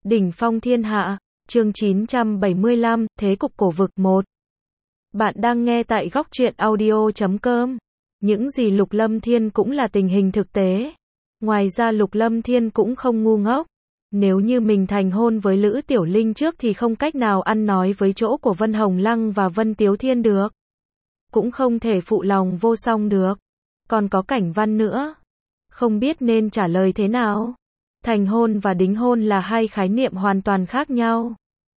Đỉnh phong thiên hạ, chương 975, Thế cục cổ vực 1. Bạn đang nghe tại góc truyện audio.com. Những gì Lục Lâm Thiên cũng là tình hình thực tế. Ngoài ra Lục Lâm Thiên cũng không ngu ngốc. Nếu như mình thành hôn với Lữ Tiểu Linh trước thì không cách nào ăn nói với chỗ của Vân Hồng Lăng và Vân Tiếu Thiên được. Cũng không thể phụ lòng vô song được. Còn có Cảnh Văn nữa. Không biết nên trả lời thế nào. Thành hôn và đính hôn là hai khái niệm hoàn toàn khác nhau.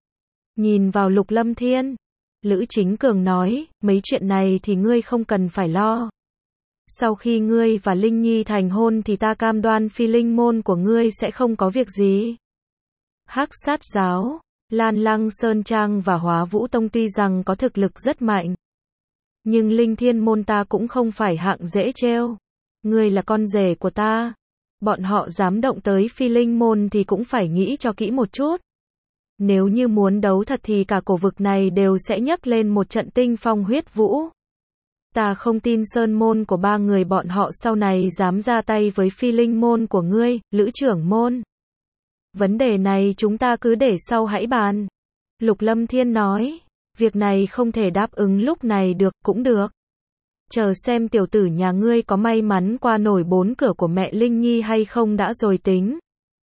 Nhìn vào Lục Lâm Thiên, Lữ Chính Cường nói, mấy chuyện này thì ngươi không cần phải lo. Sau khi ngươi và Linh Nhi thành hôn thì ta cam đoan Phi Linh môn của ngươi sẽ không có việc gì. Hắc Sát giáo, Lan Lăng Sơn Trang và Hóa Vũ Tông tuy rằng có thực lực rất mạnh, nhưng Linh Thiên môn ta cũng không phải hạng dễ trêu. Ngươi là con rể của ta. Bọn họ dám động tới Phi Linh môn thì cũng phải nghĩ cho kỹ một chút. Nếu như muốn đấu thật thì cả cổ vực này đều sẽ nhấc lên một trận tinh phong huyết vũ. Ta không tin sơn môn của ba người bọn họ sau này dám ra tay với Phi Linh môn của ngươi, Lữ trưởng môn. Vấn đề này chúng ta cứ để sau hãy bàn. Lục Lâm Thiên nói, việc này không thể đáp ứng lúc này được, cũng được. Chờ xem tiểu tử nhà ngươi có may mắn qua nổi 4 cửa của mẹ Linh Nhi hay không đã rồi tính.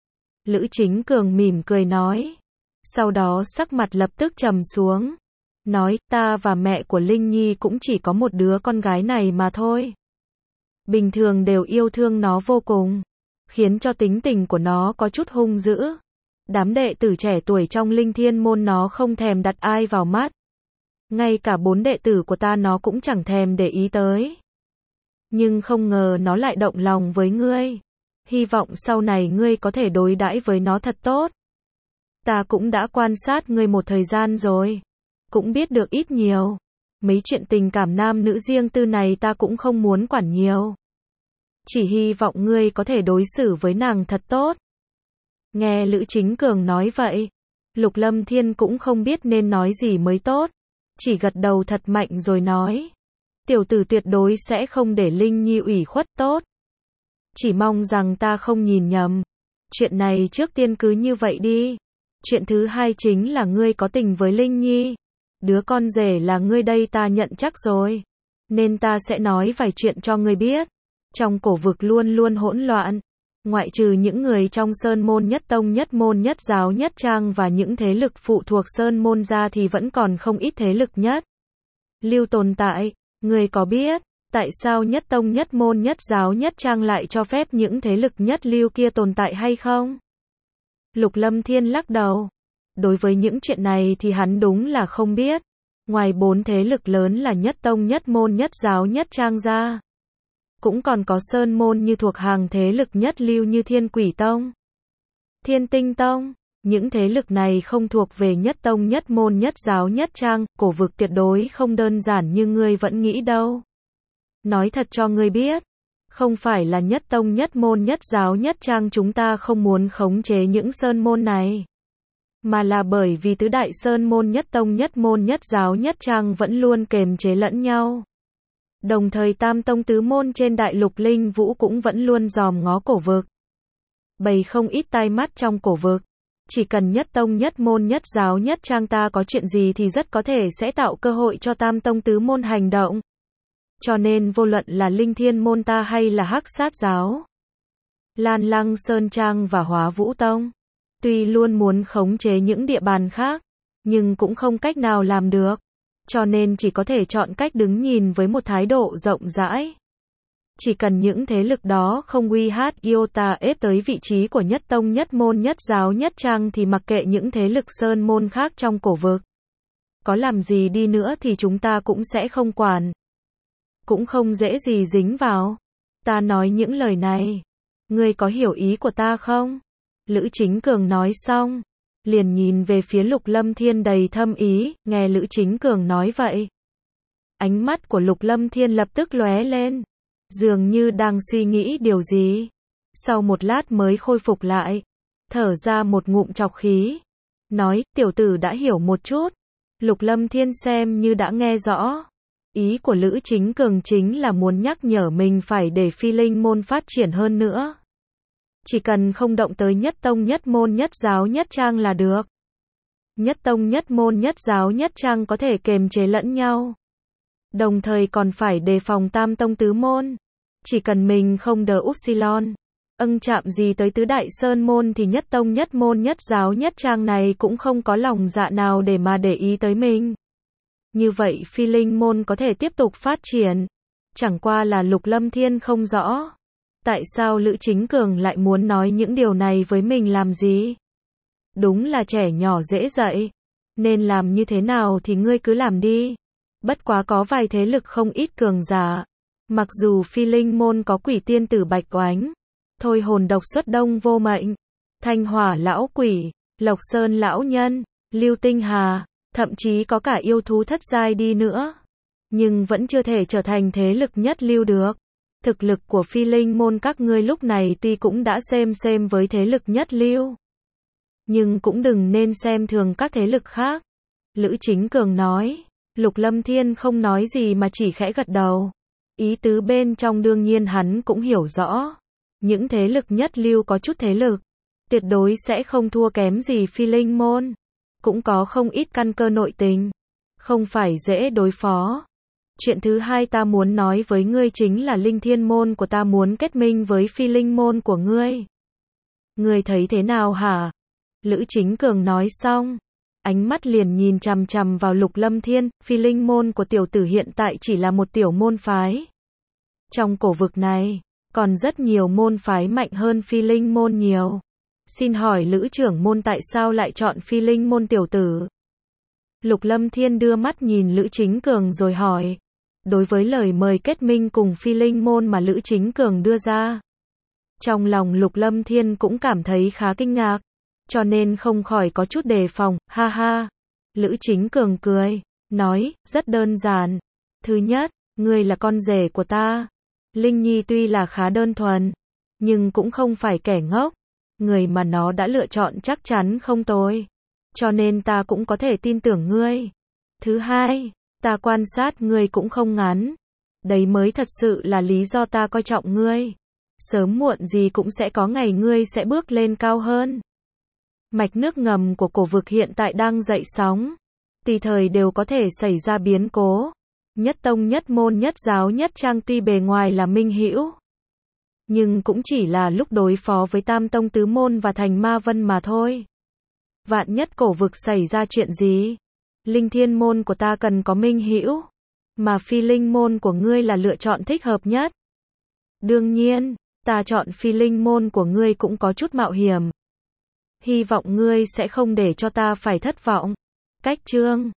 Lữ Chính Cường mỉm cười nói. Sau đó sắc mặt lập tức trầm xuống. Nói, ta và mẹ của Linh Nhi cũng chỉ có một đứa con gái này mà thôi. Bình thường đều yêu thương nó vô cùng. Khiến cho tính tình của nó có chút hung dữ. Đám đệ tử trẻ tuổi trong Linh Thiên môn nó không thèm đặt ai vào mắt. Ngay cả 4 đệ tử của ta nó cũng chẳng thèm để ý tới. Nhưng không ngờ nó lại động lòng với ngươi. Hy vọng sau này ngươi có thể đối đãi với nó thật tốt. Ta cũng đã quan sát ngươi một thời gian rồi. Cũng biết được ít nhiều. Mấy chuyện tình cảm nam nữ riêng tư này ta cũng không muốn quản nhiều. Chỉ hy vọng ngươi có thể đối xử với nàng thật tốt. Nghe Lữ Chính Cường nói vậy, Lục Lâm Thiên cũng không biết nên nói gì mới tốt. Chỉ gật đầu thật mạnh rồi nói. Tiểu tử tuyệt đối sẽ không để Linh Nhi ủy khuất tốt. Chỉ mong rằng ta không nhìn nhầm. Chuyện này trước tiên cứ như vậy đi. Chuyện thứ hai chính là ngươi có tình với Linh Nhi. Đứa con rể là ngươi đây ta nhận chắc rồi. Nên ta sẽ nói vài chuyện cho ngươi biết. Trong cổ vực luôn luôn hỗn loạn. Ngoại trừ những người trong Sơn môn nhất tông nhất môn nhất giáo nhất trang và những thế lực phụ thuộc Sơn môn ra thì vẫn còn không ít thế lực nhất lưu tồn tại. Người có biết tại sao nhất tông nhất môn nhất giáo nhất trang lại cho phép những thế lực nhất lưu kia tồn tại hay không? Lục Lâm Thiên lắc đầu. Đối với những chuyện này thì hắn đúng là không biết. Ngoài 4 thế lực lớn là nhất tông nhất môn nhất giáo nhất trang ra, cũng còn có sơn môn như thuộc hàng thế lực nhất lưu như Thiên Quỷ Tông, Thiên Tinh Tông. Những thế lực này không thuộc về nhất tông nhất môn nhất giáo nhất trang, cổ vực tuyệt đối không đơn giản như ngươi vẫn nghĩ đâu. Nói thật cho ngươi biết, không phải là nhất tông nhất môn nhất giáo nhất trang chúng ta không muốn khống chế những sơn môn này, mà là bởi vì tứ đại sơn môn nhất tông nhất môn nhất giáo nhất trang vẫn luôn kềm chế lẫn nhau. Đồng thời tam tông tứ môn trên đại lục linh vũ cũng vẫn luôn dòm ngó cổ vực. Bày không ít tai mắt trong cổ vực. Chỉ cần nhất tông nhất môn nhất giáo nhất trang ta có chuyện gì thì rất có thể sẽ tạo cơ hội cho tam tông tứ môn hành động. Cho nên vô luận là Linh Thiên môn ta hay là Hắc Sát giáo, Lan Lăng Sơn Trang và Hóa Vũ Tông, tuy luôn muốn khống chế những địa bàn khác, nhưng cũng không cách nào làm được. Cho nên chỉ có thể chọn cách đứng nhìn với một thái độ rộng rãi. Chỉ cần những thế lực đó không uy hát Iota ép tới vị trí của nhất tông nhất môn nhất giáo nhất trang thì mặc kệ những thế lực sơn môn khác trong cổ vực. Có làm gì đi nữa thì chúng ta cũng sẽ không quản. Cũng không dễ gì dính vào. Ta nói những lời này. Ngươi có hiểu ý của ta không? Lữ Chính Cường nói xong, liền nhìn về phía Lục Lâm Thiên đầy thâm ý, nghe Lữ Chính Cường nói vậy. Ánh mắt của Lục Lâm Thiên lập tức lóe lên, dường như đang suy nghĩ điều gì. Sau một lát mới khôi phục lại, thở ra một ngụm trọc khí, nói, tiểu tử đã hiểu một chút. Lục Lâm Thiên xem như đã nghe rõ. Ý của Lữ Chính Cường chính là muốn nhắc nhở mình phải để Phi Linh môn phát triển hơn nữa. Chỉ cần không động tới nhất tông nhất môn nhất giáo nhất trang là được. Nhất tông nhất môn nhất giáo nhất trang có thể kềm chế lẫn nhau. Đồng thời còn phải đề phòng tam tông tứ môn. Chỉ cần mình không đờ upsilon, chạm gì tới tứ đại sơn môn thì nhất tông nhất môn nhất giáo nhất trang này cũng không có lòng dạ nào để mà để ý tới mình. Như vậy phi linh môn có thể tiếp tục phát triển. Chẳng qua là Lục Lâm Thiên không rõ. Tại sao Lữ Chính Cường lại muốn nói những điều này với mình làm gì? Đúng là trẻ nhỏ dễ dạy. Nên làm như thế nào thì ngươi cứ làm đi. Bất quá có vài thế lực không ít cường giả. Mặc dù phi linh môn có quỷ tiên tử Bạch Oánh, thôi hồn độc xuất đông vô mệnh, thanh hỏa lão quỷ, lộc sơn lão nhân, lưu tinh hà, thậm chí có cả yêu thú thất giai đi nữa. Nhưng vẫn chưa thể trở thành thế lực nhất lưu được. Thực lực của phi linh môn các ngươi lúc này tuy cũng đã xem với thế lực nhất lưu. Nhưng cũng đừng nên xem thường các thế lực khác. Lữ Chính Cường nói. Lục Lâm Thiên không nói gì mà chỉ khẽ gật đầu. Ý tứ bên trong đương nhiên hắn cũng hiểu rõ. Những thế lực nhất lưu có chút thế lực, tuyệt đối sẽ không thua kém gì phi linh môn. Cũng có không ít căn cơ nội tình, không phải dễ đối phó. Chuyện thứ hai ta muốn nói với ngươi chính là linh thiên môn của ta muốn kết minh với phi linh môn của ngươi. Ngươi thấy thế nào hả? Lữ Chính Cường nói xong, ánh mắt liền nhìn chằm chằm vào Lục Lâm Thiên. Phi linh môn của tiểu tử hiện tại chỉ là một tiểu môn phái. Trong cổ vực này, còn rất nhiều môn phái mạnh hơn phi linh môn nhiều. Xin hỏi Lữ trưởng môn tại sao lại chọn phi linh môn tiểu tử? Lục Lâm Thiên đưa mắt nhìn Lữ Chính Cường rồi hỏi. Đối với lời mời kết minh cùng phi linh môn mà Lữ Chính Cường đưa ra, trong lòng Lục Lâm Thiên cũng cảm thấy khá kinh ngạc, cho nên không khỏi có chút đề phòng. Ha ha. Lữ Chính Cường cười, nói, rất đơn giản. Thứ nhất, ngươi là con rể của ta. Linh Nhi tuy là khá đơn thuần, nhưng cũng không phải kẻ ngốc. Người mà nó đã lựa chọn chắc chắn không tồi. Cho nên ta cũng có thể tin tưởng ngươi. Thứ hai, ta quan sát ngươi cũng không ngắn. Đấy mới thật sự là lý do ta coi trọng ngươi. Sớm muộn gì cũng sẽ có ngày ngươi sẽ bước lên cao hơn. Mạch nước ngầm của cổ vực hiện tại đang dậy sóng. Tùy thời đều có thể xảy ra biến cố. Nhất tông nhất môn nhất giáo nhất trang tuy bề ngoài là minh hữu, nhưng cũng chỉ là lúc đối phó với tam tông tứ môn và thành ma vân mà thôi. Vạn nhất cổ vực xảy ra chuyện gì, linh thiên môn của ta cần có minh hữu, mà phi linh môn của ngươi là lựa chọn thích hợp nhất. Đương nhiên, ta chọn phi linh môn của ngươi cũng có chút mạo hiểm. Hy vọng ngươi sẽ không để cho ta phải thất vọng. Cách chương